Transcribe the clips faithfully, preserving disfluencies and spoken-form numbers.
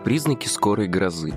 признаки скорой грозы.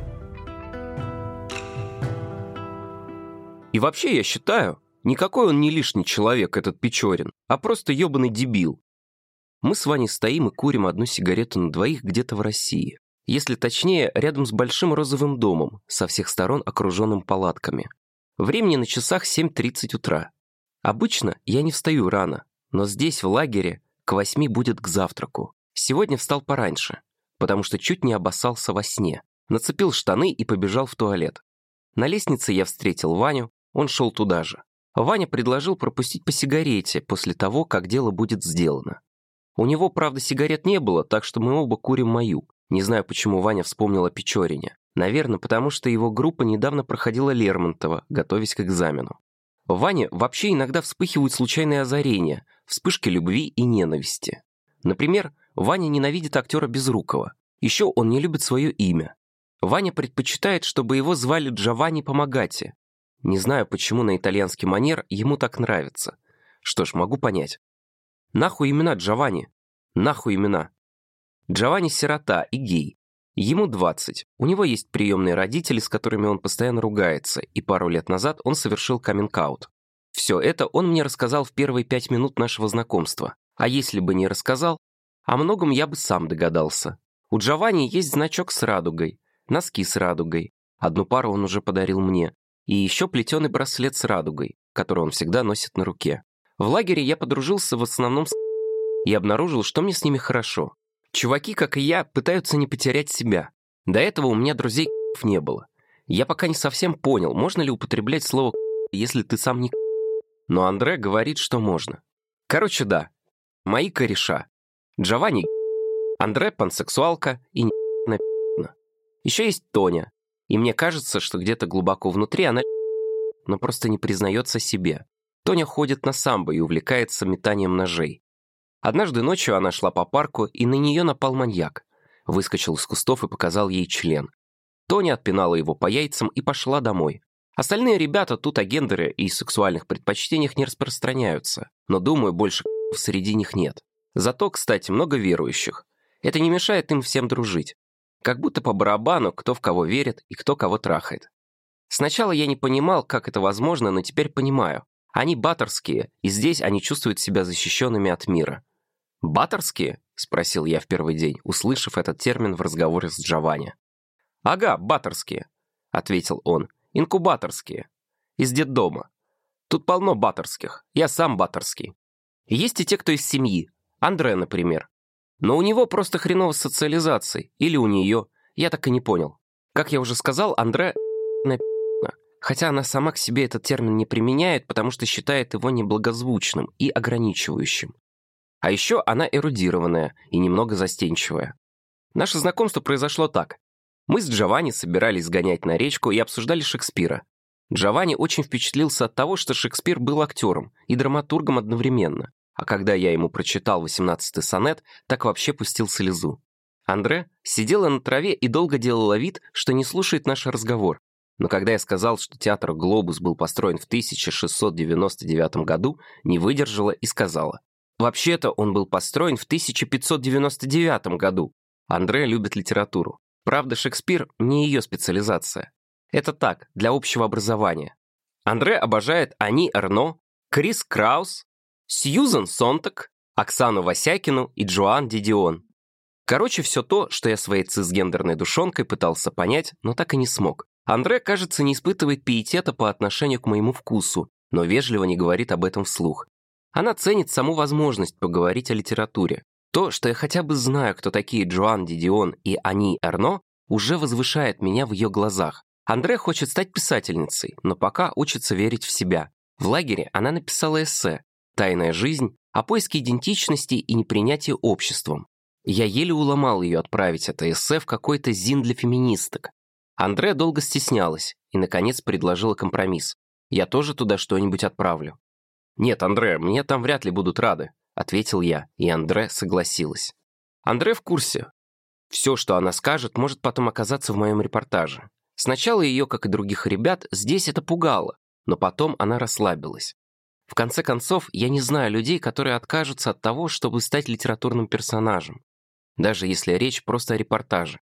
И вообще, я считаю, никакой он не лишний человек, этот Печорин, а просто ебаный дебил. Мы с Ваней стоим и курим одну сигарету на двоих где-то в России. Если точнее, рядом с большим розовым домом, со всех сторон окруженным палатками. Времени на часах семь тридцать утра. Обычно я не встаю рано, но здесь, в лагере, к восьми будет к завтраку. Сегодня встал пораньше, потому что чуть не обоссался во сне. Нацепил штаны и побежал в туалет. На лестнице я встретил Ваню, он шел туда же. Ваня предложил пропустить по сигарете после того, как дело будет сделано. У него, правда, сигарет не было, так что мы оба курим мою. Не знаю, почему Ваня вспомнил о Печорине. Наверное, потому что его группа недавно проходила Лермонтова, готовясь к экзамену. В Ване вообще иногда вспыхивают случайные озарения, вспышки любви и ненависти. Например, Ваня ненавидит актера Безрукова. Еще он не любит свое имя. Ваня предпочитает, чтобы его звали Джованни Помагати. Не знаю, почему на итальянский манер ему так нравится. Что ж, могу понять. Нахуй имена Джованни? Нахуй имена? Джованни сирота и гей. Ему двадцать. У него есть приемные родители, с которыми он постоянно ругается, и пару лет назад он совершил каминг-аут. Все это он мне рассказал в первые пять минут нашего знакомства. А если бы не рассказал, о многом я бы сам догадался. У Джованни есть значок с радугой, носки с радугой. Одну пару он уже подарил мне. И еще плетеный браслет с радугой, который он всегда носит на руке. В лагере я подружился в основном с и обнаружил, что мне с ними хорошо. Чуваки, как и я, пытаются не потерять себя. До этого у меня друзей не было. Я пока не совсем понял, можно ли употреблять слово если ты сам не но Андре говорит, что можно. Короче, да. Мои кореша. Джованни Андре пансексуалка и не Еще есть Тоня. И мне кажется, что где-то глубоко внутри она но просто не признается себе. Тоня ходит на самбо и увлекается метанием ножей. Однажды ночью она шла по парку, и на нее напал маньяк. Выскочил из кустов и показал ей член. Тоня отпинала его по яйцам и пошла домой. Остальные ребята тут о гендере и сексуальных предпочтениях не распространяются, но, думаю, больше среди них нет. Зато, кстати, много верующих. Это не мешает им всем дружить. Как будто по барабану, кто в кого верит и кто кого трахает. Сначала я не понимал, как это возможно, но теперь понимаю. Они баторские, и здесь они чувствуют себя защищенными от мира. «Баторские?» — спросил я в первый день, услышав этот термин в разговоре с Джованни. «Ага, баторские», — ответил он. «Инкубаторские. Из детдома. Тут полно баторских. Я сам баторский. Есть и те, кто из семьи. Андре, например. Но у него просто хреново с социализацией. Или у нее. Я так и не понял. Как я уже сказал, Андре напи***на. Хотя она сама к себе этот термин не применяет, потому что считает его неблагозвучным и ограничивающим. А еще она эрудированная и немного застенчивая. Наше знакомство произошло так. Мы с Джованни собирались сгонять на речку и обсуждали Шекспира. Джованни очень впечатлился от того, что Шекспир был актером и драматургом одновременно, а когда я ему прочитал восемнадцатый сонет, так вообще пустил слезу. Андре сидела на траве и долго делала вид, что не слушает наш разговор. Но когда я сказал, что театр «Глобус» был построен в тысяча шестьсот девяносто девятом году, не выдержала и сказала. Вообще-то он был построен в тысяча пятьсот девяносто девятом году. Андре любит литературу. Правда, Шекспир не ее специализация. Это так, для общего образования. Андре обожает Ани Эрно, Крис Краус, Сьюзан Сонтак, Оксану Васякину и Джоан Дидион. Короче, все то, что я своей цисгендерной душонкой пытался понять, но так и не смог. Андре, кажется, не испытывает пиетета по отношению к моему вкусу, но вежливо не говорит об этом вслух. Она ценит саму возможность поговорить о литературе. То, что я хотя бы знаю, кто такие Джоан Дидион и Ани Эрно, уже возвышает меня в ее глазах. Андре хочет стать писательницей, но пока учится верить в себя. В лагере она написала эссе «Тайная жизнь» о поиске идентичности и непринятии обществом. Я еле уломал ее отправить это эссе в какой-то зин для феминисток. Андре долго стеснялась и, наконец, предложила компромисс. Я тоже туда что-нибудь отправлю. «Нет, Андре, мне там вряд ли будут рады», — ответил я, и Андре согласилась. Андре в курсе. Все, что она скажет, может потом оказаться в моем репортаже. Сначала ее, как и других ребят, здесь это пугало, но потом она расслабилась. В конце концов, я не знаю людей, которые откажутся от того, чтобы стать литературным персонажем. Даже если речь просто о репортаже.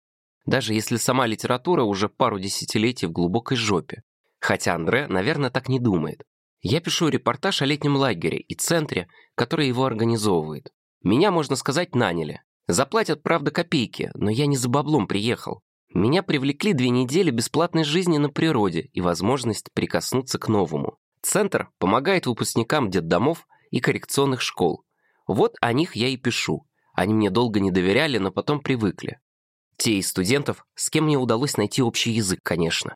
даже если сама литература уже пару десятилетий в глубокой жопе. Хотя Андре, наверное, так не думает. Я пишу репортаж о летнем лагере и центре, который его организовывает. Меня, можно сказать, наняли. Заплатят, правда, копейки, но я не за баблом приехал. Меня привлекли две недели бесплатной жизни на природе и возможность прикоснуться к новому. Центр помогает выпускникам детдомов и коррекционных школ. Вот о них я и пишу. Они мне долго не доверяли, но потом привыкли. Те из студентов, с кем мне удалось найти общий язык, конечно.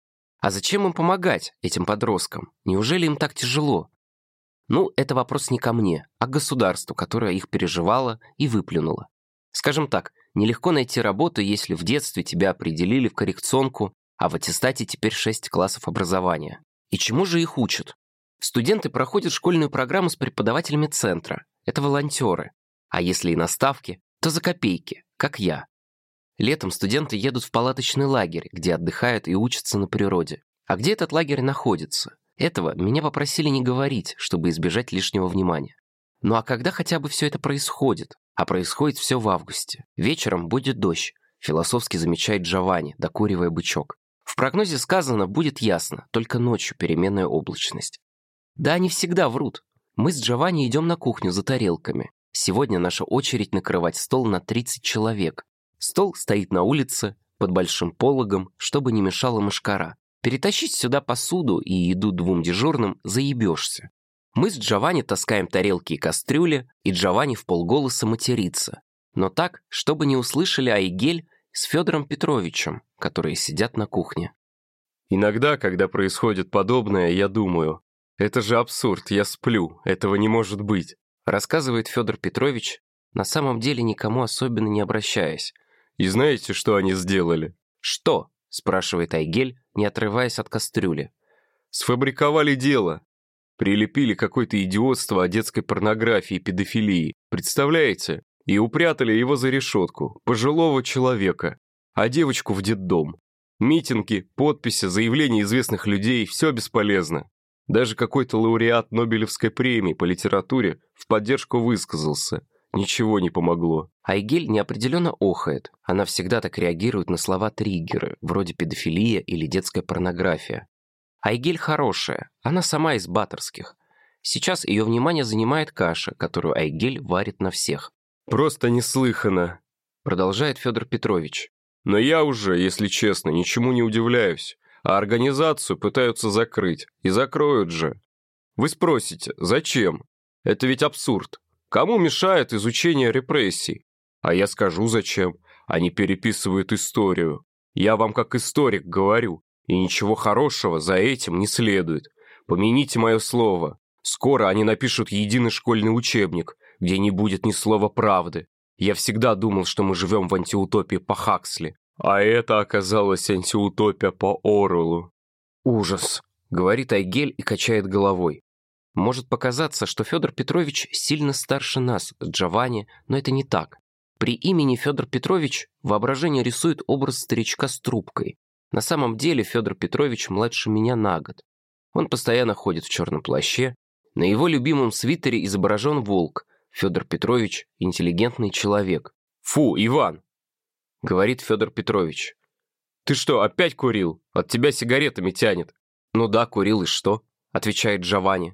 А зачем им помогать, этим подросткам? Неужели им так тяжело? Ну, это вопрос не ко мне, а к государству, которое их переживало и выплюнуло. Скажем так, нелегко найти работу, если в детстве тебя определили в коррекционку, а в аттестате теперь шесть классов образования. И чему же их учат? Студенты проходят школьную программу с преподавателями центра. Это волонтеры. А если и на ставке, то за копейки, как я. Летом студенты едут в палаточный лагерь, где отдыхают и учатся на природе. А где этот лагерь находится? Этого меня попросили не говорить, чтобы избежать лишнего внимания. Ну а когда хотя бы все это происходит? А происходит все в августе. Вечером будет дождь, философски замечает Джованни, докуривая бычок. В прогнозе сказано, будет ясно, только ночью переменная облачность. Да они всегда врут. Мы с Джованни идем на кухню за тарелками. Сегодня наша очередь накрывать стол на тридцать человек. Стол стоит на улице, под большим пологом, чтобы не мешала мошкара. Перетащить сюда посуду и еду двум дежурным заебешься. Мы с Джованни таскаем тарелки и кастрюли, и Джованни вполголоса матерится. Но так, чтобы не услышали Айгель с Федором Петровичем, которые сидят на кухне. Иногда, когда происходит подобное, я думаю, это же абсурд, я сплю, этого не может быть, рассказывает Федор Петрович, на самом деле никому особенно не обращаясь. И знаете, что они сделали? Что? Спрашивает Айгель, не отрываясь от кастрюли. Сфабриковали дело. Прилепили какое-то идиотство о детской порнографии и педофилии. Представляете? И упрятали его за решетку, пожилого человека, а девочку в детдом. Митинги, подписи, заявления известных людей – все бесполезно. Даже какой-то лауреат Нобелевской премии по литературе в поддержку высказался. Ничего не помогло. Айгель неопределенно охает. Она всегда так реагирует на слова-триггеры, вроде педофилия или детская порнография. Айгель хорошая, она сама из баторских. Сейчас ее внимание занимает каша, которую Айгель варит на всех. «Просто неслыханно», — продолжает Федор Петрович. «Но я уже, если честно, ничему не удивляюсь. А организацию пытаются закрыть. И закроют же. Вы спросите, зачем? Это ведь абсурд. Кому мешает изучение репрессий? А я скажу, зачем. Они переписывают историю. Я вам как историк говорю. И ничего хорошего за этим не следует. Помяните мое слово. Скоро они напишут единый школьный учебник, где не будет ни слова правды. Я всегда думал, что мы живем в антиутопии по Хаксли. А это оказалось антиутопия по Оруэллу. «Ужас», — говорит Айгель и качает головой. Может показаться, что Федор Петрович сильно старше нас, Джованни, но это не так. При имени Федор Петрович воображение рисует образ старичка с трубкой. На самом деле Федор Петрович младше меня на год. Он постоянно ходит в черном плаще. На его любимом свитере изображен волк. Федор Петрович – интеллигентный человек. «Фу, Иван!» – говорит Федор Петрович. «Ты что, опять курил? От тебя сигаретами тянет». «Ну да, курил, и что?» – отвечает Джованни.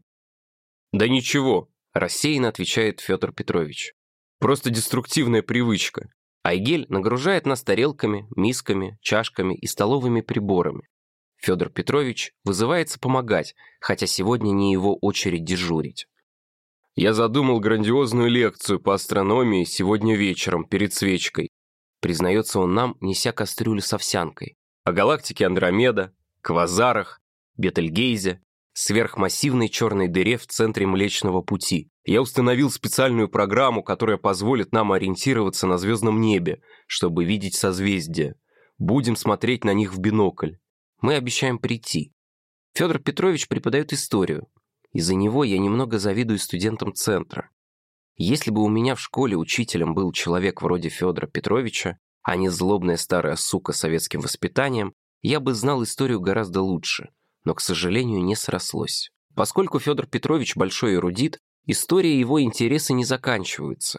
«Да ничего», – рассеянно отвечает Федор Петрович. «Просто деструктивная привычка». Айгель нагружает нас тарелками, мисками, чашками и столовыми приборами. Федор Петрович вызывается помогать, хотя сегодня не его очередь дежурить. «Я задумал грандиозную лекцию по астрономии сегодня вечером перед свечкой», признается он нам, неся кастрюлю с овсянкой. «О галактике Андромеда, квазарах, Бетельгейзе, сверхмассивной черной дыре в центре Млечного Пути. Я установил специальную программу, которая позволит нам ориентироваться на звездном небе, чтобы видеть созвездия. Будем смотреть на них в бинокль. Мы обещаем прийти». Федор Петрович преподает историю. Из-за него я немного завидую студентам центра. Если бы у меня в школе учителем был человек вроде Федора Петровича, а не злобная старая сука с советским воспитанием, я бы знал историю гораздо лучше, но, к сожалению, не срослось. Поскольку Федор Петрович большой эрудит, история его интересы не заканчиваются.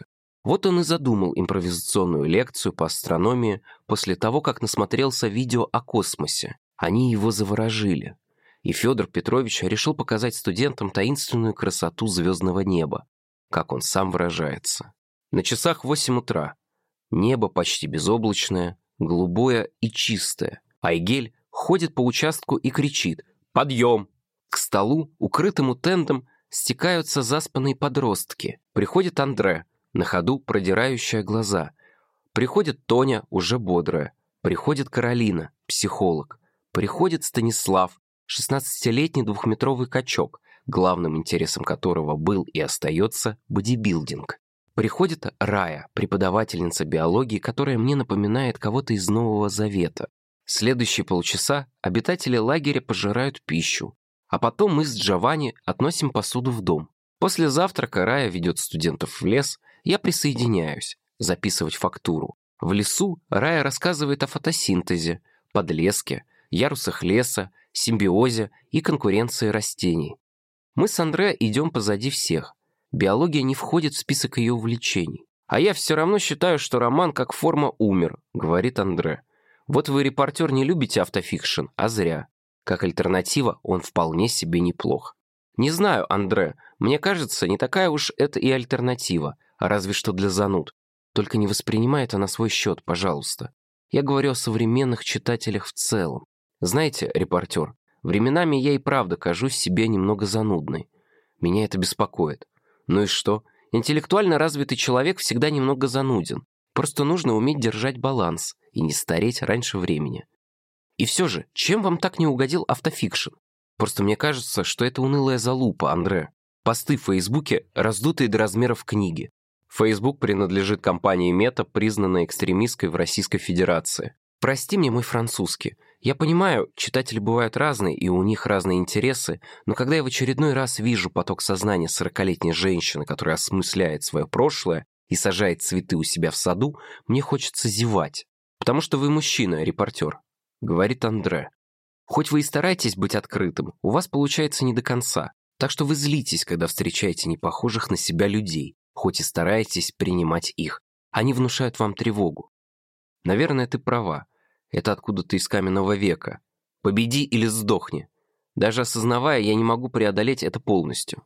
Вот он и задумал импровизационную лекцию по астрономии после того, как насмотрелся видео о космосе. Они его заворожили. И Федор Петрович решил показать студентам таинственную красоту звездного неба, как он сам выражается. На часах восемь утра. Небо почти безоблачное, голубое и чистое. Айгель ходит по участку и кричит «Подъем!». К столу, укрытому тентом, стекаются заспанные подростки. Приходит Андре, на ходу продирающая глаза. Приходит Тоня, уже бодрая. Приходит Каролина, психолог. Приходит Станислав, шестнадцатилетний двухметровый качок, главным интересом которого был и остается бодибилдинг. Приходит Рая, преподавательница биологии, которая мне напоминает кого-то из Нового Завета. Следующие полчаса обитатели лагеря пожирают пищу, а потом мы с Джованни относим посуду в дом. После завтрака Рая ведет студентов в лес, я присоединяюсь, записывать фактуру. В лесу Рая рассказывает о фотосинтезе, подлеске, ярусах леса, симбиозе и конкуренции растений. Мы с Андре идем позади всех. Биология не входит в список ее увлечений. «А я все равно считаю, что роман как форма умер», — говорит Андре. «Вот вы, репортер, не любите автофикшн, а зря. Как альтернатива он вполне себе неплох». «Не знаю, Андре, мне кажется, не такая уж это и альтернатива, а разве что для зануд. Только не воспринимай это на свой счет, пожалуйста. Я говорю о современных читателях в целом. Знаете, репортер, временами я и правда кажусь себе немного занудной. Меня это беспокоит. Ну и что? Интеллектуально развитый человек всегда немного зануден. Просто нужно уметь держать баланс и не стареть раньше времени. И все же, чем вам так не угодил автофикшн? Просто мне кажется, что это унылая залупа, Андре. Посты в Фейсбуке, раздутые до размеров книги. Фейсбук принадлежит компании Мета, признанной экстремистской в Российской Федерации. Прости мне мой французский. Я понимаю, читатели бывают разные, и у них разные интересы, но когда я в очередной раз вижу поток сознания сорокалетней женщины, которая осмысляет свое прошлое и сажает цветы у себя в саду, мне хочется зевать. Потому что вы мужчина, репортер, говорит Андре. Хоть вы и стараетесь быть открытым, у вас получается не до конца. Так что вы злитесь, когда встречаете непохожих на себя людей, хоть и стараетесь принимать их. Они внушают вам тревогу. Наверное, ты права. Это откуда-то из каменного века. Победи или сдохни. Даже осознавая, я не могу преодолеть это полностью.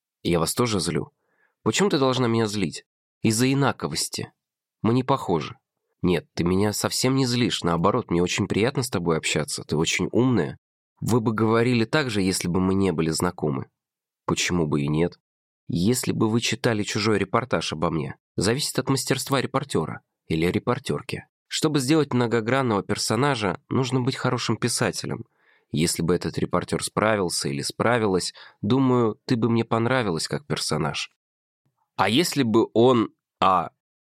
Я вас тоже злю. Почему ты должна меня злить? Из-за инаковости. Мы не похожи. Нет, ты меня совсем не злишь. Наоборот, мне очень приятно с тобой общаться. Ты очень умная. Вы бы говорили так же, если бы мы не были знакомы. Почему бы и нет? Если бы вы читали чужой репортаж обо мне, зависит от мастерства репортера или репортерки. Чтобы сделать многогранного персонажа, нужно быть хорошим писателем. Если бы этот репортер справился или справилась, думаю, ты бы мне понравилась как персонаж. А если бы он, а,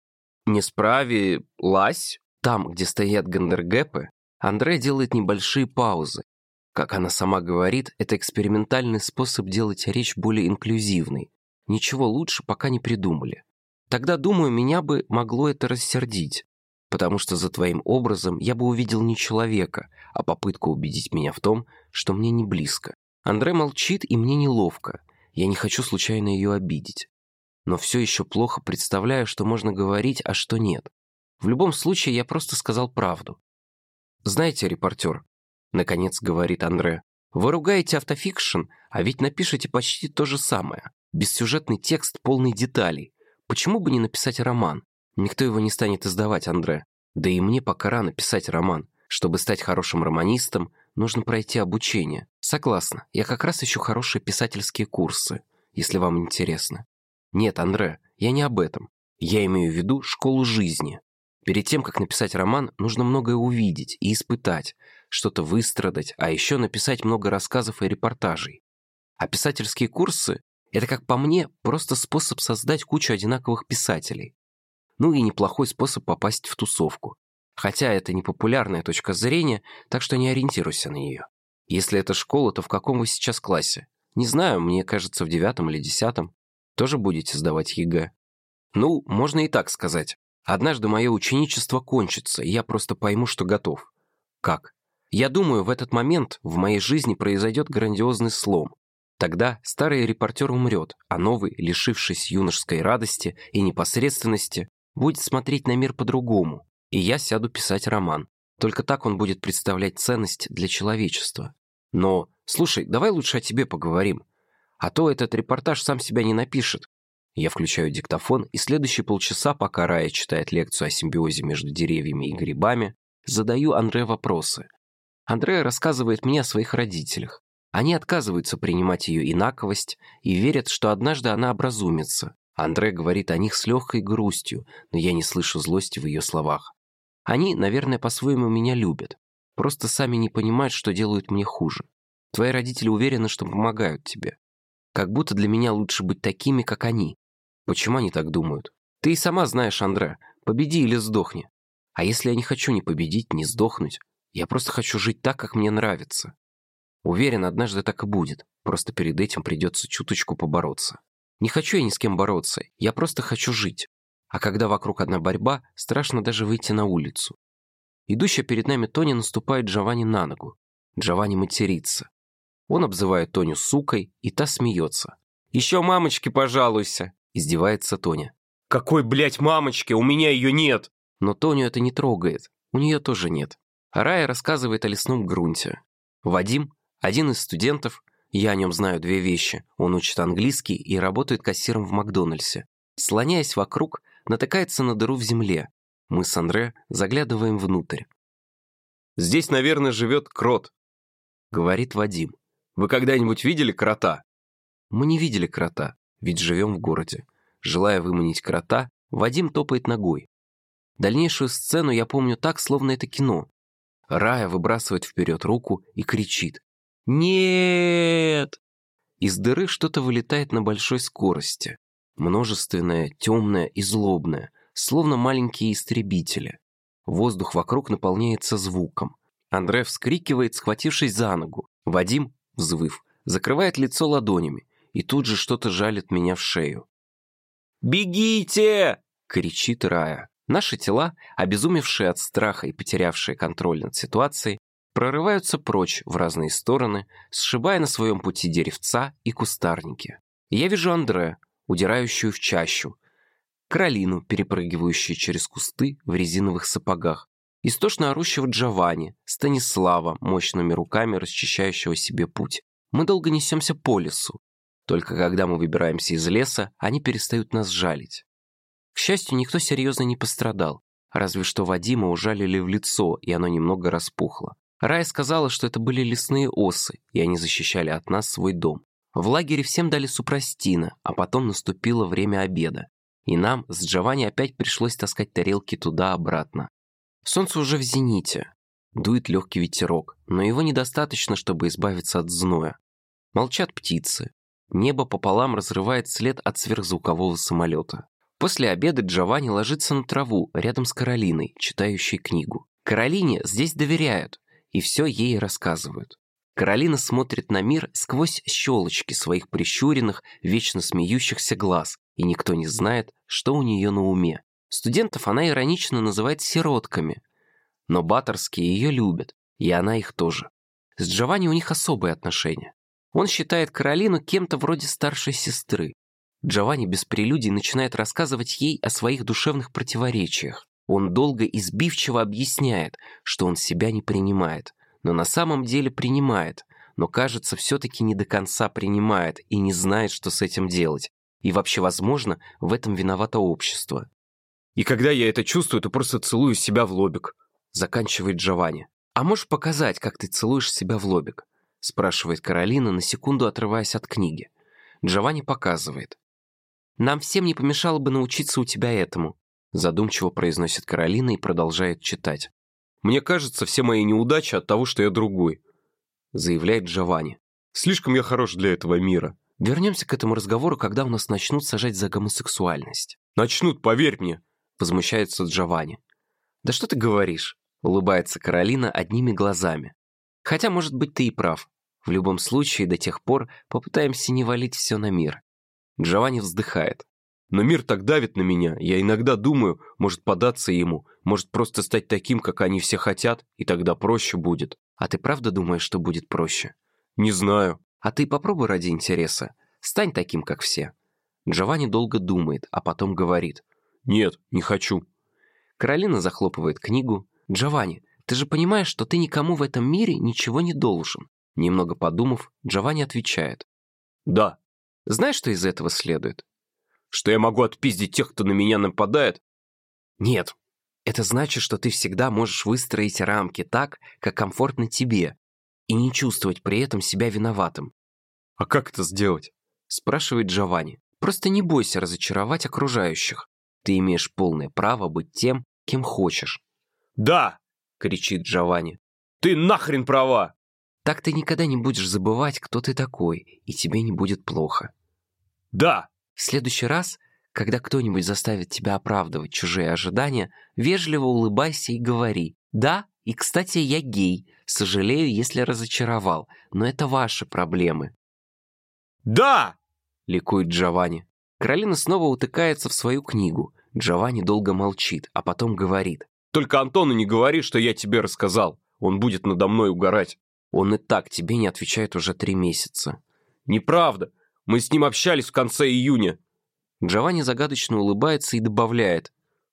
не справилась, там, где стоят гендергэпы, Андре делает небольшие паузы. Как она сама говорит, это экспериментальный способ делать речь более инклюзивной. Ничего лучше пока не придумали. Тогда, думаю, меня бы могло это рассердить. Потому что за твоим образом я бы увидел не человека, а попытку убедить меня в том, что мне не близко. Андре молчит, и мне неловко. Я не хочу случайно ее обидеть. Но все еще плохо представляю, что можно говорить, а что нет. В любом случае, я просто сказал правду. Знаете, репортер, наконец говорит Андре, вы ругаете автофикшн, а ведь напишите почти то же самое. Бессюжетный текст, полный деталей. Почему бы не написать роман? Никто его не станет издавать, Андре. Да и мне пока рано писать роман. Чтобы стать хорошим романистом, нужно пройти обучение. Согласна, я как раз ищу хорошие писательские курсы, если вам интересно. Нет, Андре, я не об этом. Я имею в виду школу жизни. Перед тем, как написать роман, нужно многое увидеть и испытать, что-то выстрадать, а еще написать много рассказов и репортажей. А писательские курсы — это, как по мне, просто способ создать кучу одинаковых писателей. Ну и неплохой способ попасть в тусовку. Хотя это не популярная точка зрения, так что не ориентируйся на нее. Если это школа, то в каком вы сейчас классе? Не знаю, мне кажется, в девятом или десятом. Тоже будете сдавать ЕГЭ? Ну, можно и так сказать. Однажды мое ученичество кончится, и я просто пойму, что готов. Как? Я думаю, в этот момент в моей жизни произойдет грандиозный слом. Тогда старый репортер умрет, а новый, лишившись юношеской радости и непосредственности, будет смотреть на мир по-другому, и я сяду писать роман. Только так он будет представлять ценность для человечества. Но, слушай, давай лучше о тебе поговорим. А то этот репортаж сам себя не напишет. Я включаю диктофон, и следующие полчаса, пока Рая читает лекцию о симбиозе между деревьями и грибами, задаю Андре вопросы. Андре рассказывает мне о своих родителях. Они отказываются принимать ее инаковость и верят, что однажды она образумится. Андре говорит о них с легкой грустью, но я не слышу злости в ее словах. Они, наверное, по-своему меня любят. Просто сами не понимают, что делают мне хуже. Твои родители уверены, что помогают тебе. Как будто для меня лучше быть такими, как они. Почему они так думают? Ты и сама знаешь, Андре, победи или сдохни. А если я не хочу ни победить, ни сдохнуть? Я просто хочу жить так, как мне нравится. Уверен, однажды так и будет. Просто перед этим придется чуточку побороться. Не хочу я ни с кем бороться, я просто хочу жить. А когда вокруг одна борьба, страшно даже выйти на улицу. Идущая перед нами Тоня наступает Джованни на ногу. Джованни матерится. Он обзывает Тоню сукой, и та смеется. «Еще мамочке пожалуйся!» – издевается Тоня. «Какой, блядь, мамочки? У меня ее нет!» Но Тоню это не трогает. У нее тоже нет. А Рая рассказывает о лесном грунте. Вадим, один из студентов, я о нем знаю две вещи. Он учит английский и работает кассиром в Макдональдсе. Слоняясь вокруг, натыкается на дыру в земле. Мы с Андре заглядываем внутрь. «Здесь, наверное, живет крот», — говорит Вадим. «Вы когда-нибудь видели крота?» Мы не видели крота, ведь живем в городе. Желая выманить крота, Вадим топает ногой. Дальнейшую сцену я помню так, словно это кино. Рая выбрасывает вперед руку и кричит. «Нет!» Из дыры что-то вылетает на большой скорости. Множественное, темное и злобное, словно маленькие истребители. Воздух вокруг наполняется звуком. Андре вскрикивает, схватившись за ногу. Вадим, взвыв, закрывает лицо ладонями, и тут же что-то жалит меня в шею. «Бегите!» — кричит Рая. Наши тела, обезумевшие от страха и потерявшие контроль над ситуацией, прорываются прочь в разные стороны, сшибая на своем пути деревца и кустарники. Я вижу Андре, удирающую в чащу, Каролину, перепрыгивающую через кусты в резиновых сапогах, истошно орущего Джованни, Станислава, мощными руками расчищающего себе путь. Мы долго несемся по лесу. Только когда мы выбираемся из леса, они перестают нас жалить. К счастью, никто серьезно не пострадал, разве что Вадима ужалили в лицо, и оно немного распухло. Рая сказала, что это были лесные осы, и они защищали от нас свой дом. В лагере всем дали супрастина, а потом наступило время обеда. И нам с Джованни опять пришлось таскать тарелки туда-обратно. Солнце уже в зените. Дует легкий ветерок, но его недостаточно, чтобы избавиться от зноя. Молчат птицы. Небо пополам разрывает след от сверхзвукового самолета. После обеда Джованни ложится на траву рядом с Каролиной, читающей книгу. Каролине здесь доверяют, и все ей рассказывают. Каролина смотрит на мир сквозь щелочки своих прищуренных, вечно смеющихся глаз, и никто не знает, что у нее на уме. Студентов она иронично называет сиротками, но баттерские ее любят, и она их тоже. С Джованни у них особые отношения. Он считает Каролину кем-то вроде старшей сестры. Джованни без прелюдий начинает рассказывать ей о своих душевных противоречиях. Он долго и сбивчиво объясняет, что он себя не принимает, но на самом деле принимает, но, кажется, все-таки не до конца принимает и не знает, что с этим делать. И вообще, возможно, в этом виновато общество. «И когда я это чувствую, то просто целую себя в лобик», — заканчивает Джованни. «А можешь показать, как ты целуешь себя в лобик?» — спрашивает Каролина, на секунду отрываясь от книги. Джованни показывает. «Нам всем не помешало бы научиться у тебя этому», — задумчиво произносит Каролина и продолжает читать. «Мне кажется, все мои неудачи от того, что я другой», — заявляет Джованни. «Слишком я хорош для этого мира». Вернемся к этому разговору, когда у нас начнут сажать за гомосексуальность. «Начнут, поверь мне», — возмущается Джованни. «Да что ты говоришь?» — улыбается Каролина одними глазами. «Хотя, может быть, ты и прав. В любом случае, до тех пор попытаемся не валить все на мир». Джованни вздыхает. «Но мир так давит на меня. Я иногда думаю, может податься ему, может просто стать таким, как они все хотят, и тогда проще будет». «А ты правда думаешь, что будет проще?» «Не знаю». А ты попробуй ради интереса. Стань таким, как все». Джованни долго думает, а потом говорит: «Нет, не хочу». Каролина захлопывает книгу. «Джованни, ты же понимаешь, что ты никому в этом мире ничего не должен». Немного подумав, Джованни отвечает: «Да». «Знаешь, что из этого следует?» «Что я могу отпиздить тех, кто на меня нападает?» «Нет. Это значит, что ты всегда можешь выстроить рамки так, как комфортно тебе, и не чувствовать при этом себя виноватым». «А как это сделать?» — спрашивает Джованни. «Просто не бойся разочаровать окружающих. Ты имеешь полное право быть тем, кем хочешь». «Да!» — кричит Джованни. «Ты нахрен права!» «Так ты никогда не будешь забывать, кто ты такой, и тебе не будет плохо». «Да!» В следующий раз, когда кто-нибудь заставит тебя оправдывать чужие ожидания, вежливо улыбайся и говори: «Да, и, кстати, я гей. Сожалею, если разочаровал, но это ваши проблемы». «Да!» — ликует Джованни. Каролина снова утыкается в свою книгу. Джованни долго молчит, а потом говорит: «Только Антону не говори, что я тебе рассказал. Он будет надо мной угорать». «Он и так тебе не отвечает уже три месяца». «Неправда. Мы с ним общались в конце июня». Джованни загадочно улыбается и добавляет: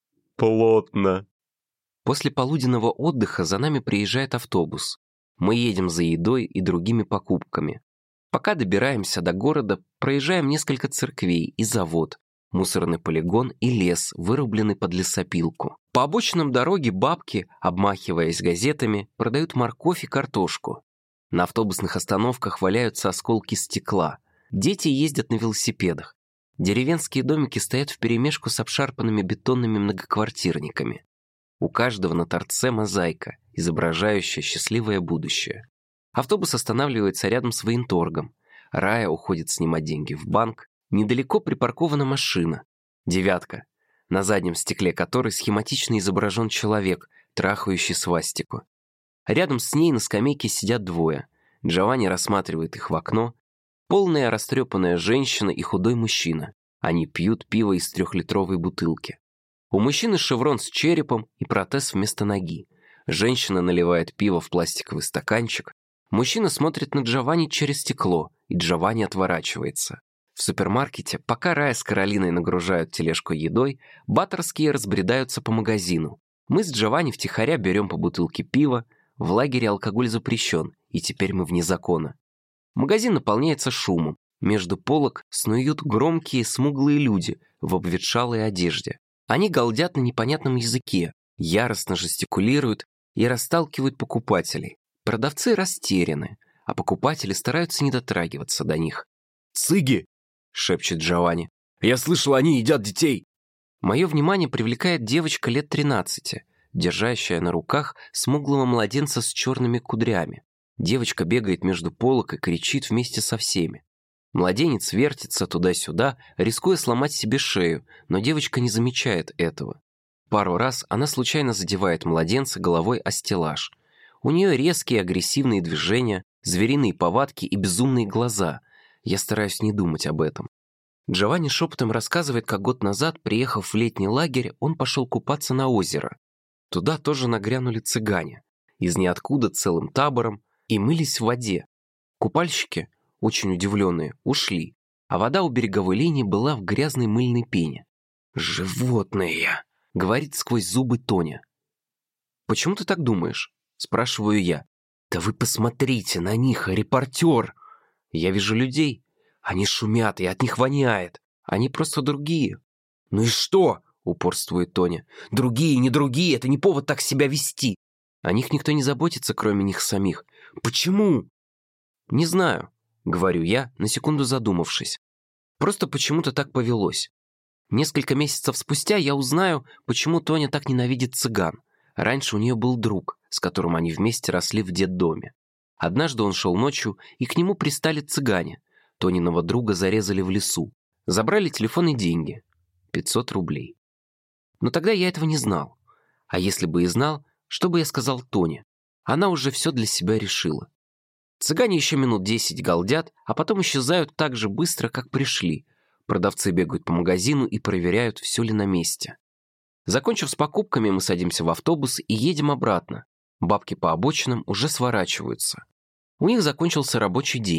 «Плотно». После полуденного отдыха за нами приезжает автобус. Мы едем за едой и другими покупками. Пока добираемся до города, проезжаем несколько церквей и завод, мусорный полигон и лес, вырубленный под лесопилку. По обочинам дороги бабки, обмахиваясь газетами, продают морковь и картошку. На автобусных остановках валяются осколки стекла. Дети ездят на велосипедах. Деревенские домики стоят вперемешку с обшарпанными бетонными многоквартирниками. У каждого на торце мозаика, изображающая счастливое будущее. Автобус останавливается рядом с военторгом. Рая уходит снимать деньги в банк. Недалеко припаркована машина. «Девятка», на заднем стекле которой схематично изображен человек, трахающий свастику. Рядом с ней на скамейке сидят двое. Джованни рассматривает их в окно. Полная растрепанная женщина и худой мужчина. Они пьют пиво из трехлитровой бутылки. У мужчины шеврон с черепом и протез вместо ноги. Женщина наливает пиво в пластиковый стаканчик. Мужчина смотрит на Джованни через стекло, и Джованни отворачивается. В супермаркете, пока Рая с Каролиной нагружают тележку едой, баттерские разбредаются по магазину. Мы с Джованни втихаря берем по бутылке пива. В лагере алкоголь запрещен, и теперь мы вне закона. Магазин наполняется шумом. Между полок снуют громкие смуглые люди в обветшалой одежде. Они галдят на непонятном языке, яростно жестикулируют и расталкивают покупателей. Продавцы растеряны, а покупатели стараются не дотрагиваться до них. «Цыги!» — шепчет Джованни. «Я слышал, они едят детей!» Мое внимание привлекает девочка лет тринадцати, держащая на руках смуглого младенца с черными кудрями. Девочка бегает между полок и кричит вместе со всеми. Младенец вертится туда-сюда, рискуя сломать себе шею, но девочка не замечает этого. Пару раз она случайно задевает младенца головой о стеллаж. У нее резкие агрессивные движения, звериные повадки и безумные глаза. Я стараюсь не думать об этом. Джованни шепотом рассказывает, как год назад, приехав в летний лагерь, он пошел купаться на озеро. Туда тоже нагрянули цыгане. Из ниоткуда целым табором и мылись в воде. Купальщики, очень удивленные, ушли, а вода у береговой линии была в грязной мыльной пене. «Животные!» — говорит сквозь зубы Тоня. «Почему ты так думаешь?» — спрашиваю я. «Да вы посмотрите на них, репортер!» «Я вижу людей. Они шумят, и от них воняет. Они просто другие». «Ну и что?» — упорствует Тоня. «Другие, не другие, это не повод так себя вести. О них никто не заботится, кроме них самих. Почему?» «Не знаю», — говорю я, на секунду задумавшись. «Просто почему-то так повелось. Несколько месяцев спустя я узнаю, почему Тоня так ненавидит цыган. Раньше у нее был друг, с которым они вместе росли в детдоме. Однажды он шел ночью, и к нему пристали цыгане. Тониного друга зарезали в лесу. Забрали телефон и деньги. пятьсот рублей. Но тогда я этого не знал. А если бы и знал, что бы я сказал Тоне? Она уже все для себя решила. Цыгане еще минут десять галдят, а потом исчезают так же быстро, как пришли. Продавцы бегают по магазину и проверяют, все ли на месте. Закончив с покупками, мы садимся в автобус и едем обратно. Бабки по обочинам уже сворачиваются. У них закончился рабочий день.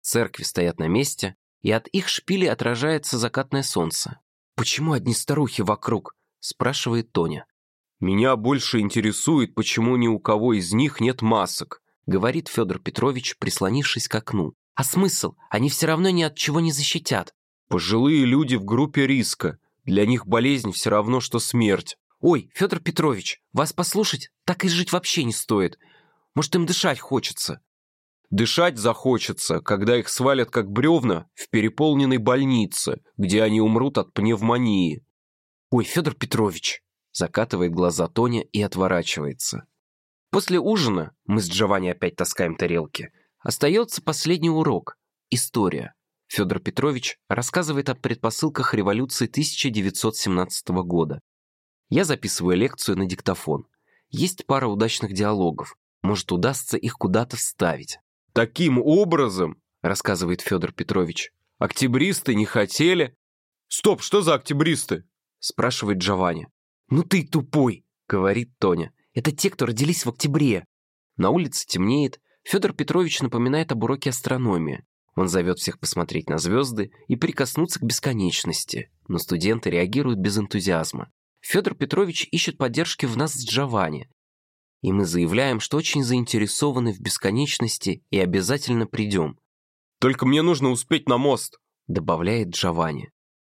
Церкви стоят на месте, и от их шпилей отражается закатное солнце. «Почему одни старухи вокруг?» – спрашивает Тоня. «Меня больше интересует, почему ни у кого из них нет масок», – говорит Федор Петрович, прислонившись к окну. «А смысл? Они все равно ни от чего не защитят». «Пожилые люди в группе риска. Для них болезнь все равно, что смерть». «Ой, Федор Петрович, вас послушать, так и жить вообще не стоит. Может, им дышать хочется?» «Дышать захочется, когда их свалят как бревна в переполненной больнице, где они умрут от пневмонии». «Ой, Федор Петрович», – закатывает глаза Тоня и отворачивается. После ужина, мы с Джованни опять таскаем тарелки, остается последний урок – история. Федор Петрович рассказывает о предпосылках революции тысяча девятьсот семнадцатого года. Я записываю лекцию на диктофон. Есть пара удачных диалогов. Может, удастся их куда-то вставить. «Таким образом, — рассказывает Федор Петрович, — октябристы не хотели...» «Стоп, что за октябристы?» — спрашивает Джованни. «Ну ты тупой, — говорит Тоня. Это те, кто родились в октябре». На улице темнеет. Федор Петрович напоминает об уроке астрономии. Он зовет всех посмотреть на звезды и прикоснуться к бесконечности. Но студенты реагируют без энтузиазма. Федор Петрович ищет поддержки в нас с Джованни. И мы заявляем, что очень заинтересованы в бесконечности и обязательно придем. «Только мне нужно успеть на мост», — добавляет Джованни.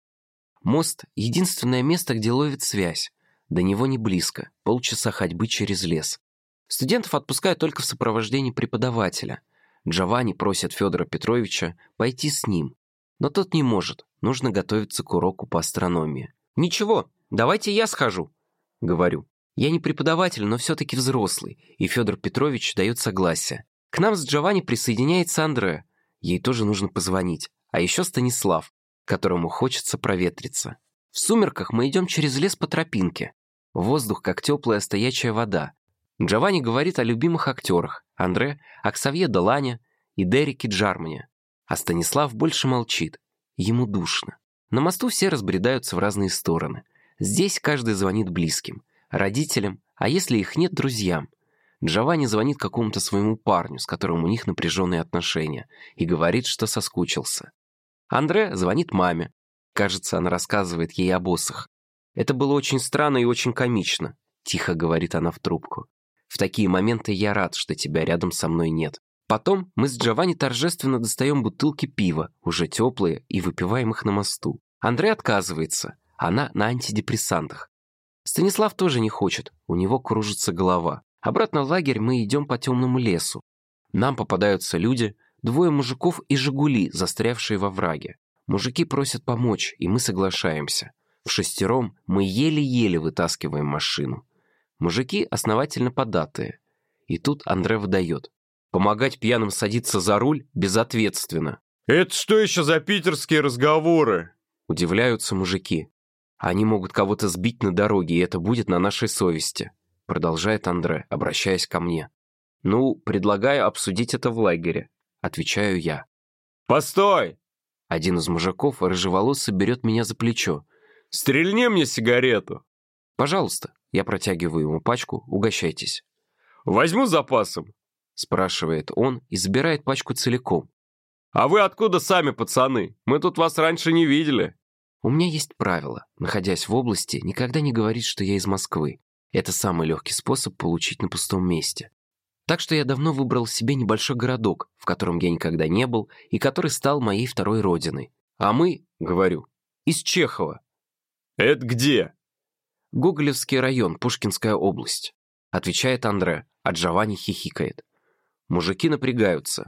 Мост — единственное место, где ловит связь. До него не близко, полчаса ходьбы через лес. Студентов отпускают только в сопровождении преподавателя. Джованни просит Федора Петровича пойти с ним. Но тот не может, нужно готовиться к уроку по астрономии. «Ничего, давайте я схожу», — говорю. Я не преподаватель, но все-таки взрослый, и Федор Петрович дает согласие. К нам с Джованни присоединяется Андре. Ей тоже нужно позвонить. А еще Станислав, которому хочется проветриться. В сумерках мы идем через лес по тропинке. Воздух, как теплая стоячая вода. Джованни говорит о любимых актерах. Андре — о Ксавье Долане и Дереке Джармане. А Станислав больше молчит. Ему душно. На мосту все разбредаются в разные стороны. Здесь каждый звонит близким. Родителям, а если их нет, друзьям. Джованни звонит какому-то своему парню, с которым у них напряженные отношения, и говорит, что соскучился. Андре звонит маме. Кажется, она рассказывает ей о боссах. «Это было очень странно и очень комично», — тихо говорит она в трубку. «В такие моменты я рад, что тебя рядом со мной нет». Потом мы с Джованни торжественно достаем бутылки пива, уже теплые, и выпиваем их на мосту. Андре отказывается. Она на антидепрессантах. Станислав тоже не хочет, у него кружится голова. Обратно в лагерь мы идем по темному лесу. Нам попадаются люди, двое мужиков и «Жигули», застрявшие во враге. Мужики просят помочь, и мы соглашаемся. В шестером мы еле-еле вытаскиваем машину. Мужики основательно податые. И тут Андре выдает. Помогать пьяным садиться за руль безответственно. «Это что еще за питерские разговоры?» Удивляются мужики. «Они могут кого-то сбить на дороге, и это будет на нашей совести», — продолжает Андре, обращаясь ко мне. «Ну, предлагаю обсудить это в лагере», — отвечаю я. «Постой!» Один из мужиков, рыжеволосый, берет меня за плечо. «Стрельни мне сигарету!» «Пожалуйста», — я протягиваю ему пачку, угощайтесь. «Возьму с запасом?» — спрашивает он и забирает пачку целиком. «А вы откуда сами, пацаны? Мы тут вас раньше не видели». У меня есть правило, находясь в области, никогда не говорить, что я из Москвы. Это самый легкий способ получить на пустом месте. Так что я давно выбрал себе небольшой городок, в котором я никогда не был и который стал моей второй родиной. А мы, говорю, из Чехова. «Это где?» «Гоголевский район, Пушкинская область», — отвечает Андре, а Джованни хихикает. Мужики напрягаются.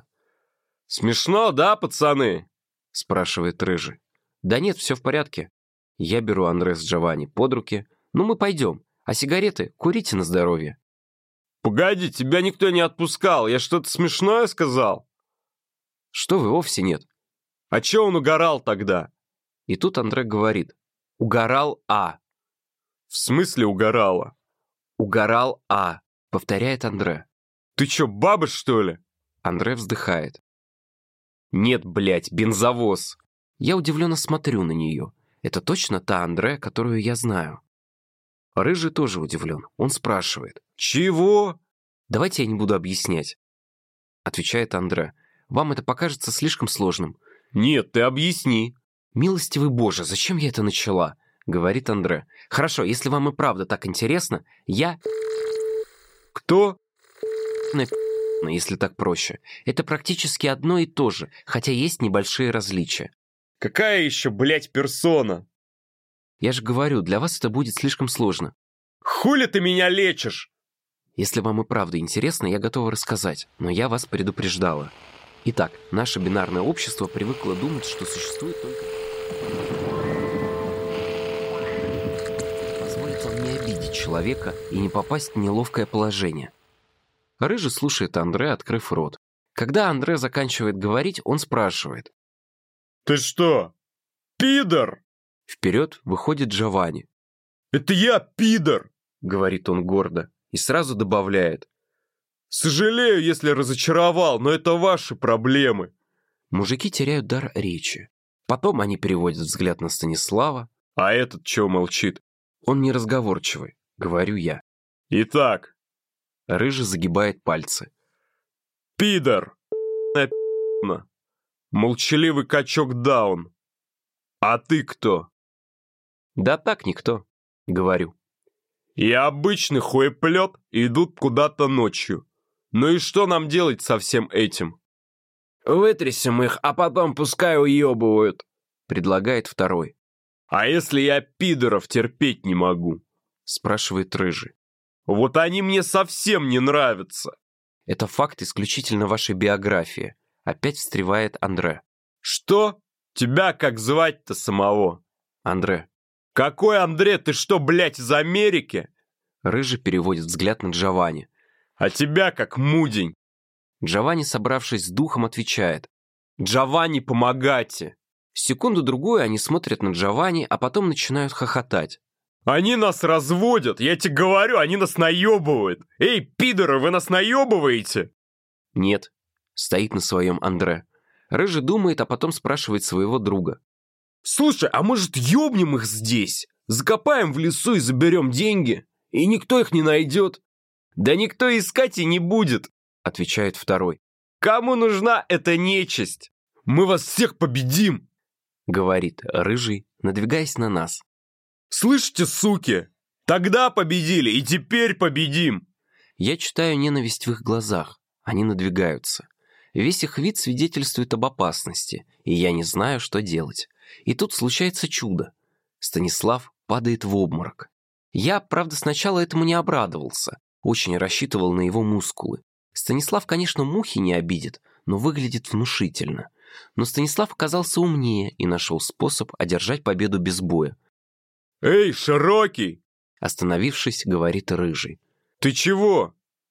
«Смешно, да, пацаны?» — спрашивает Рыжий. «Да нет, все в порядке». Я беру Андре с Джованни под руки. «Ну мы пойдем, а сигареты курите на здоровье». «Погоди, тебя никто не отпускал, я что-то смешное сказал?» «Что вы, вовсе нет». «А че он угорал тогда?» И тут Андре говорит. «Угорал А». «В смысле угорала?» «Угорал А», повторяет Андре. «Ты че, баба, что ли?» Андре вздыхает. «Нет, блядь, бензовоз». Я удивленно смотрю на нее. Это точно та Андре, которую я знаю. Рыжий тоже удивлен. Он спрашивает. «Чего?» «Давайте я не буду объяснять», отвечает Андре. Вам это покажется слишком сложным». «Нет, ты объясни». «Милостивый Боже, зачем я это начала?» — говорит Андре. «Хорошо, если вам и правда так интересно, я...» «Кто?» «Если так проще. Это практически одно и то же, хотя есть небольшие различия». «Какая еще, блядь, персона?» «Я же говорю, для вас это будет слишком сложно». «Хули ты меня лечишь?» «Если вам и правда интересно, я готова рассказать, но я вас предупреждала. Итак, наше бинарное общество привыкло думать, что существует только... Позволит вам не обидеть человека и не попасть в неловкое положение». Рыжий слушает Андре, открыв рот. Когда Андре заканчивает говорить, он спрашивает. «Ты что, пидор?» Вперед выходит Джованни. «Это я пидор!» — говорит он гордо и сразу добавляет. «Сожалею, если разочаровал, но это ваши проблемы». Мужики теряют дар речи. Потом они переводят взгляд на Станислава. «А этот чего молчит?» «Он неразговорчивый», — говорю я. «Итак...» Рыжий загибает пальцы. «Пидор! На молчаливый качок Даун. А ты кто?» «Да так никто», — говорю. «Я обычный хуеплет, и идут куда-то ночью. Ну и что нам делать со всем этим?» «Вытрясем их, а потом пускай уебывают», — предлагает второй. «А если я пидоров терпеть не могу?» — спрашивает Рыжий. «Вот они мне совсем не нравятся». «Это факт исключительно вашей биографии», — опять встревает Андре. «Что? Тебя как звать-то самого?» «Андре». «Какой Андре? Ты что, блядь, из Америки?» Рыжий переводит взгляд на Джованни. «А тебя как Мудень?» Джованни, собравшись с духом, отвечает. «Джованни, помогайте!» Секунду-другую они смотрят на Джованни, а потом начинают хохотать. «Они нас разводят! Я тебе говорю, они нас наебывают! Эй, пидоры, вы нас наебываете?» «Нет», — стоит на своем Андре. Рыжий думает, а потом спрашивает своего друга. «Слушай, а может ёбнем их здесь? Закопаем в лесу и заберем деньги? И никто их не найдет?» «Да никто искать и не будет», — отвечает второй. «Кому нужна эта нечисть? Мы вас всех победим», — говорит Рыжий, надвигаясь на нас. «Слышите, суки? Тогда победили и теперь победим!» Я читаю ненависть в их глазах. Они надвигаются. Весь их вид свидетельствует об опасности, и я не знаю, что делать. И тут случается чудо. Станислав падает в обморок. Я, правда, сначала этому не обрадовался. Очень рассчитывал на его мускулы. Станислав, конечно, мухи не обидит, но выглядит внушительно. Но Станислав оказался умнее и нашел способ одержать победу без боя. «Эй, Широкий!» Остановившись, говорит Рыжий. «Ты чего?»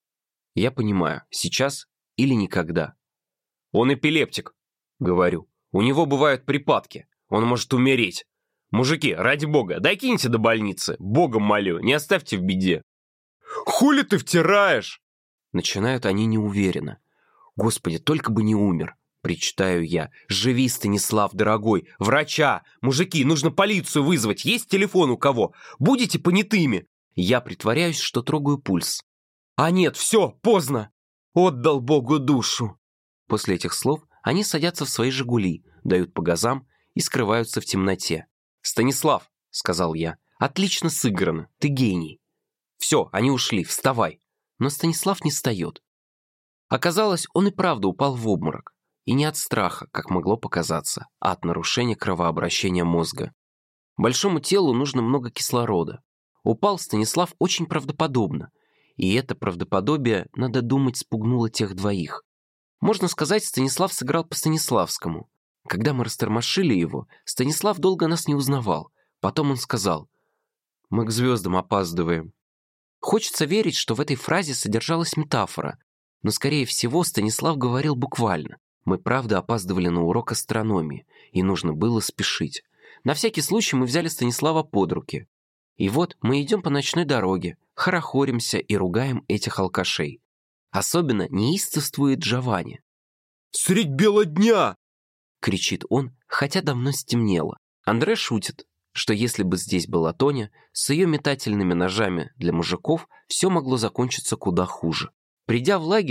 Я понимаю, сейчас или никогда. «Он эпилептик», — говорю. «У него бывают припадки. Он может умереть. Мужики, ради бога, докиньте до больницы. Богом молю, не оставьте в беде». «Хули ты втираешь?» Начинают они неуверенно. «Господи, только бы не умер», — причитаю я. «Живи, Станислав, дорогой! Врача! Мужики, нужно полицию вызвать! Есть телефон у кого? Будете понятыми!» Я притворяюсь, что трогаю пульс. «А нет, все, поздно! Отдал Богу душу!» После этих слов они садятся в свои «Жигули», дают по газам и скрываются в темноте. «Станислав», — сказал я, — «отлично сыграно, ты гений». «Все, они ушли, вставай». Но Станислав не встает. Оказалось, он и правда упал в обморок. И не от страха, как могло показаться, а от нарушения кровообращения мозга. Большому телу нужно много кислорода. Упал Станислав очень правдоподобно. И это правдоподобие, надо думать, спугнуло тех двоих. Можно сказать, Станислав сыграл по-станиславскому. Когда мы растормошили его, Станислав долго нас не узнавал. Потом он сказал: «Мы к звездам опаздываем». Хочется верить, что в этой фразе содержалась метафора, но, скорее всего, Станислав говорил буквально. Мы, правда, опаздывали на урок астрономии, и нужно было спешить. На всякий случай мы взяли Станислава под руки. И вот мы идем по ночной дороге, хорохоримся и ругаем этих алкашей. Особенно неистовствует Джованни. «Средь бела дня!» — кричит он, хотя давно стемнело. Андре шутит, что если бы здесь была Тоня, с ее метательными ножами для мужиков все могло закончиться куда хуже. Придя в лагерь,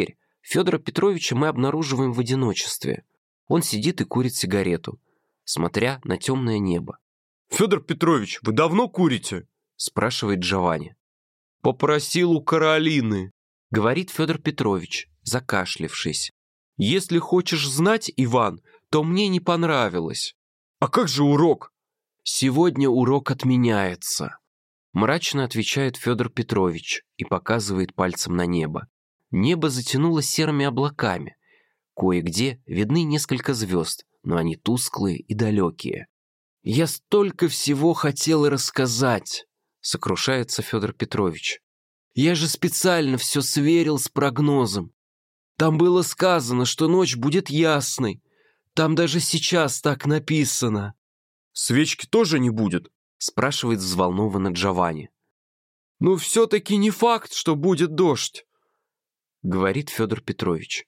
Федора Петровича мы обнаруживаем в одиночестве. Он сидит и курит сигарету, смотря на темное небо. «Федор Петрович, вы давно курите?» — спрашивает Джованни. «Попросил у Каролины», — говорит Федор Петрович, закашлившись. «Если хочешь знать, Иван, то мне не понравилось». «А как же урок?» «Сегодня урок отменяется», — мрачно отвечает Федор Петрович и показывает пальцем на небо. Небо затянуло серыми облаками. Кое-где видны несколько звезд, но они тусклые и далекие. «Я столько всего хотел рассказать», — сокрушается Федор Петрович. «Я же специально все сверил с прогнозом. Там было сказано, что ночь будет ясной. Там даже сейчас так написано». «Свечки тоже не будет?» — спрашивает взволнованно Джованни. «Ну, все-таки не факт, что будет дождь», — говорит Федор Петрович.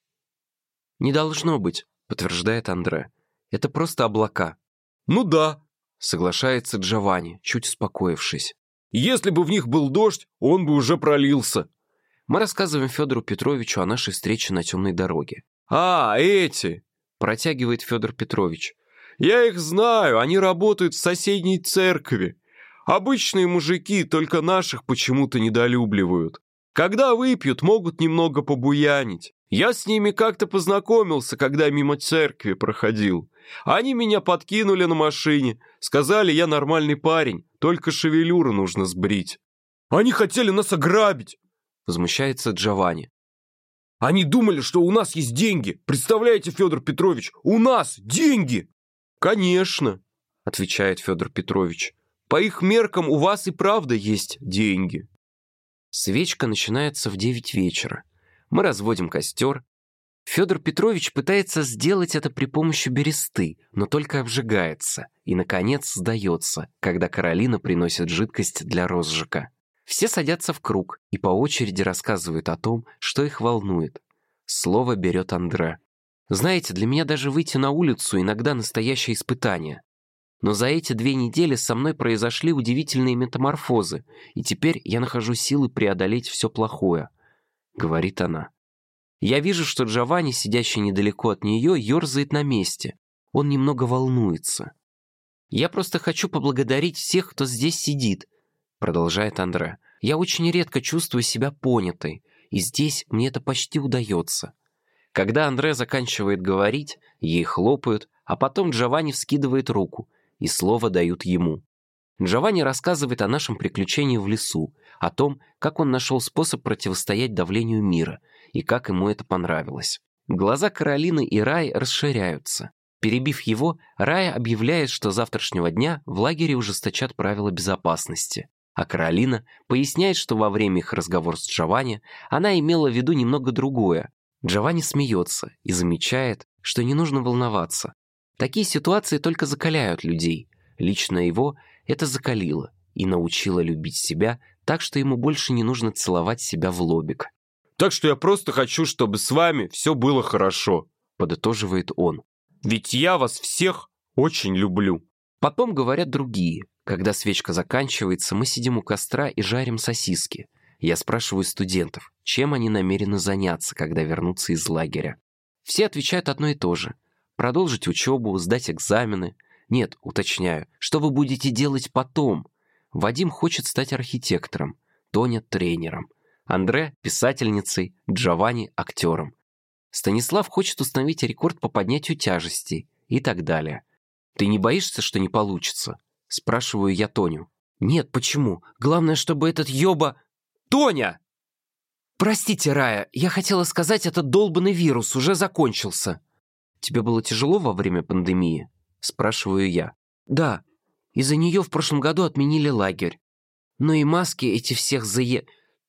«Не должно быть», — подтверждает Андре. «Это просто облака». «Ну да», — соглашается Джованни, чуть успокоившись. «Если бы в них был дождь, он бы уже пролился». Мы рассказываем Федору Петровичу о нашей встрече на темной дороге. «А, эти!» — протягивает Федор Петрович. «Я их знаю, они работают в соседней церкви. Обычные мужики только наших почему-то недолюбливают. Когда выпьют, могут немного побуянить. Я с ними как-то познакомился, когда мимо церкви проходил. Они меня подкинули на машине, сказали, я нормальный парень, только шевелюру нужно сбрить. Они хотели нас ограбить!» — возмущается Джованни. «Они думали, что у нас есть деньги. Представляете, Федор Петрович, у нас деньги!» «Конечно!» — отвечает Федор Петрович. «По их меркам у вас и правда есть деньги». Свечка начинается в девять вечера. Мы разводим костер. Федор Петрович пытается сделать это при помощи бересты, но только обжигается и, наконец, сдается, когда Каролина приносит жидкость для розжига. Все садятся в круг и по очереди рассказывают о том, что их волнует. Слово берет Андре. «Знаете, для меня даже выйти на улицу иногда настоящее испытание. Но за эти две недели со мной произошли удивительные метаморфозы, и теперь я нахожу силы преодолеть все плохое», — говорит она. Я вижу, что Джованни, сидящий недалеко от нее, ерзает на месте. Он немного волнуется. «Я просто хочу поблагодарить всех, кто здесь сидит», — продолжает Андре. «Я очень редко чувствую себя понятой, и здесь мне это почти удается». Когда Андре заканчивает говорить, ей хлопают, а потом Джованни вскидывает руку, и слово дают ему. Джованни рассказывает о нашем приключении в лесу, о том, как он нашел способ противостоять давлению мира, и как ему это понравилось. Глаза Каролины и Рай расширяются. Перебив его, Рая объявляет, что с завтрашнего дня в лагере ужесточат правила безопасности. А Каролина поясняет, что во время их разговора с Джованни она имела в виду немного другое. Джованни смеется и замечает, что не нужно волноваться. Такие ситуации только закаляют людей. Лично его это закалило и научило любить себя так, что ему больше не нужно целовать себя в лобик. «Так что я просто хочу, чтобы с вами все было хорошо», — подытоживает он. «Ведь я вас всех очень люблю». Потом говорят другие. Когда свечка заканчивается, мы сидим у костра и жарим сосиски. Я спрашиваю студентов, чем они намерены заняться, когда вернутся из лагеря. Все отвечают одно и то же. Продолжить учебу, сдать экзамены. Нет, уточняю, что вы будете делать потом? Вадим хочет стать архитектором, Тоня — тренером, Андре — писательницей, Джованни — актером. Станислав хочет установить рекорд по поднятию тяжестей и так далее. «Ты не боишься, что не получится?» — спрашиваю я Тоню. «Нет, почему? Главное, чтобы этот ёба...» «Тоня!» «Простите, Рая, я хотела сказать, этот долбанный вирус уже закончился». «Тебе было тяжело во время пандемии?» — спрашиваю я. «Да, из-за нее в прошлом году отменили лагерь. Но и маски эти всех зае...»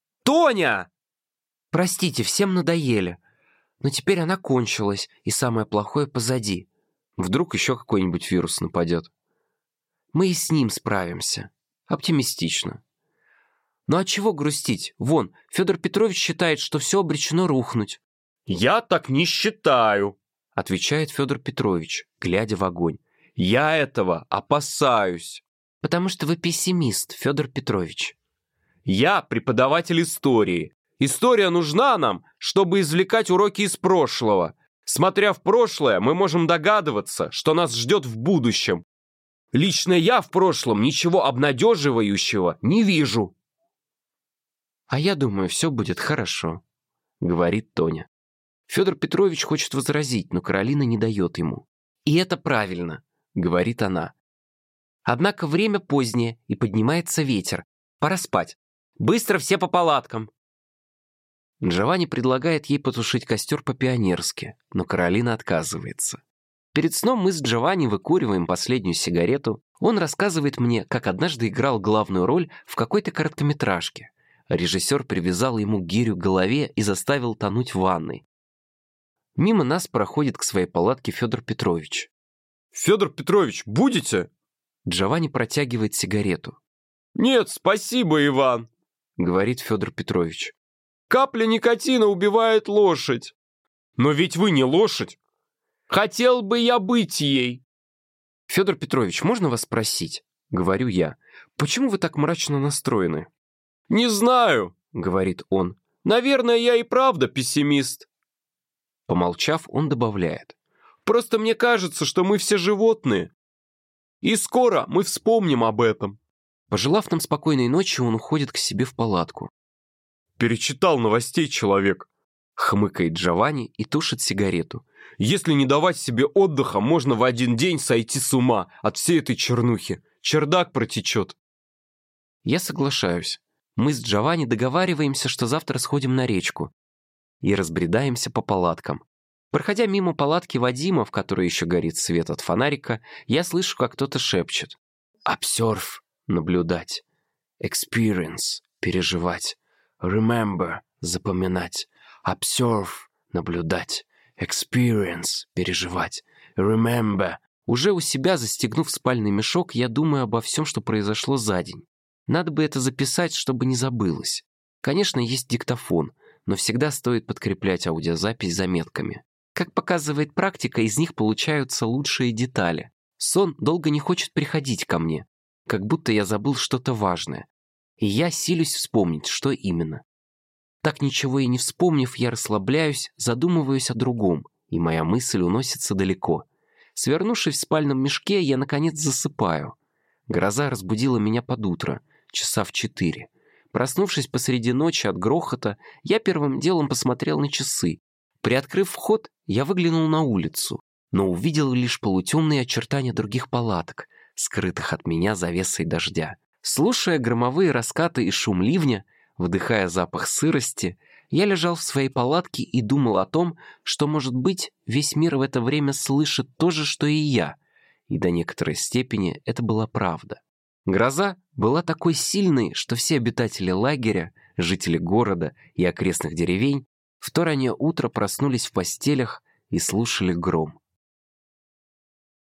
«Тоня!» «Простите, всем надоели. Но теперь она кончилась, и самое плохое позади. Вдруг еще какой-нибудь вирус нападет. Мы и с ним справимся. Оптимистично. Ну а чего грустить? Вон, Федор Петрович считает, что все обречено рухнуть». «Я так не считаю», — отвечает Федор Петрович, глядя в огонь. «Я этого опасаюсь». «Потому что вы пессимист, Федор Петрович». «Я преподаватель истории. История нужна нам, чтобы извлекать уроки из прошлого. Смотря в прошлое, мы можем догадываться, что нас ждет в будущем. Лично я в прошлом ничего обнадеживающего не вижу». «А я думаю, все будет хорошо», — говорит Тоня. Федор Петрович хочет возразить, но Каролина не дает ему. «И это правильно», — говорит она. «Однако время позднее, и поднимается ветер. Пора спать. Быстро все по палаткам». Джованни предлагает ей потушить костер по-пионерски, но Каролина отказывается. Перед сном мы с Джованни выкуриваем последнюю сигарету. Он рассказывает мне, как однажды играл главную роль в какой-то короткометражке. Режиссер привязал ему гирю к голове и заставил тонуть в ванной. Мимо нас проходит к своей палатке Федор Петрович. «Федор Петрович, будете?» Джованни протягивает сигарету. «Нет, спасибо, Иван», — говорит Федор Петрович. «Капля никотина убивает лошадь». «Но ведь вы не лошадь». «Хотел бы я быть ей». «Федор Петрович, можно вас спросить?» — говорю я. «Почему вы так мрачно настроены?» «Не знаю», — говорит он. «Наверное, я и правда пессимист». Помолчав, он добавляет. «Просто мне кажется, что мы все животные. И скоро мы вспомним об этом». Пожелав нам спокойной ночи, он уходит к себе в палатку. «Перечитал новостей человек», — хмыкает Джованни и тушит сигарету. «Если не давать себе отдыха, можно в один день сойти с ума от всей этой чернухи. Чердак протечет». Я соглашаюсь. Мы с Джованни договариваемся, что завтра сходим на речку. И разбредаемся по палаткам. Проходя мимо палатки Вадима, в которой еще горит свет от фонарика, я слышу, как кто-то шепчет. «Observe» — наблюдать. «Experience» — переживать. «Remember» — запоминать. «Observe» — наблюдать. «Experience» — переживать. «Remember». Уже у себя, застегнув спальный мешок, я думаю обо всем, что произошло за день. Надо бы это записать, чтобы не забылось. Конечно, есть диктофон, но всегда стоит подкреплять аудиозапись заметками. Как показывает практика, из них получаются лучшие детали. Сон долго не хочет приходить ко мне, как будто я забыл что-то важное. И я силюсь вспомнить, что именно. Так ничего и не вспомнив, я расслабляюсь, задумываюсь о другом, и моя мысль уносится далеко. Свернувшись в спальном мешке, я, наконец, засыпаю. Гроза разбудила меня под утро, часа в четыре. Проснувшись посреди ночи от грохота, я первым делом посмотрел на часы. Приоткрыв вход, я выглянул на улицу, но увидел лишь полутемные очертания других палаток, скрытых от меня завесой дождя. Слушая громовые раскаты и шум ливня, вдыхая запах сырости, я лежал в своей палатке и думал о том, что, может быть, весь мир в это время слышит то же, что и я, и до некоторой степени это была правда. Гроза была такой сильной, что все обитатели лагеря, жители города и окрестных деревень в то раннее утро проснулись в постелях и слушали гром.